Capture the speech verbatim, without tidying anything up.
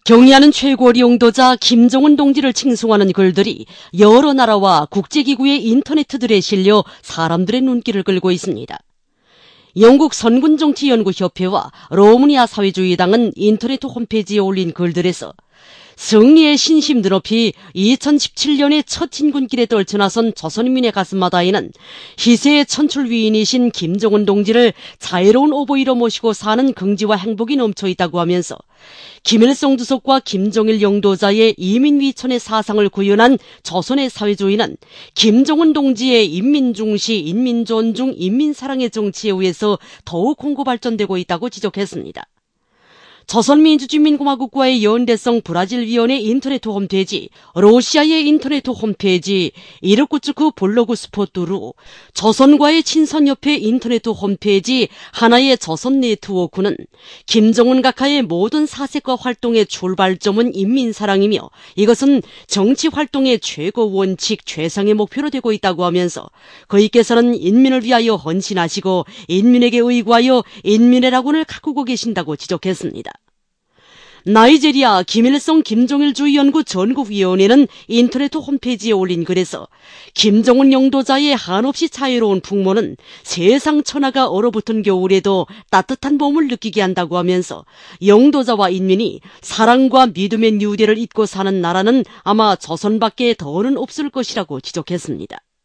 경의하는 최고리 용도자 김정은 동지를 칭송하는 글들이 여러 나라와 국제기구의 인터네트들에 실려 사람들의 눈길을 끌고 있습니다. 영국 선군정치연구협회와 로마니아 사회주의당은 인터넷 홈페이지에 올린 글들에서 승리의 신심 드높이 이천십칠 년에 첫 진군길에 떨쳐나선 조선인민의 가슴마다에는 희세의 천출위인이신 김정은 동지를 자유로운 오보이로 모시고 사는 긍지와 행복이 넘쳐 있다고 하면서 김일성 주석과 김정일 영도자의 이민위천의 사상을 구현한 조선의 사회주의는 김정은 동지의 인민중시, 인민존중, 인민사랑의 정치에 의해서 더욱 공고 발전되고 있다고 지적했습니다. 조선민주주의민공화국과의 연대성 브라질위원회 인터넷 홈페이지, 러시아의 인터넷 홈페이지, 이르쿠츠크 블로그 스포트루, 조선과의 친선협회 인터넷 홈페이지, 하나의 조선 네트워크는 김정은 각하의 모든 사색과 활동의 출발점은 인민사랑이며 이것은 정치활동의 최고 원칙, 최상의 목표로 되고 있다고 하면서 그이께서는 인민을 위하여 헌신하시고 인민에게 의구하여 인민의 낙원을 가꾸고 계신다고 지적했습니다. 나이제리아 김일성 김정일주의연구 전국위원회는 인터넷 홈페이지에 올린 글에서 김정은 영도자의 한없이 자유로운 풍모는 세상 천하가 얼어붙은 겨울에도 따뜻한 봄을 느끼게 한다고 하면서 영도자와 인민이 사랑과 믿음의 뉴데를 잇고 사는 나라는 아마 조선밖에 더는 없을 것이라고 지적했습니다.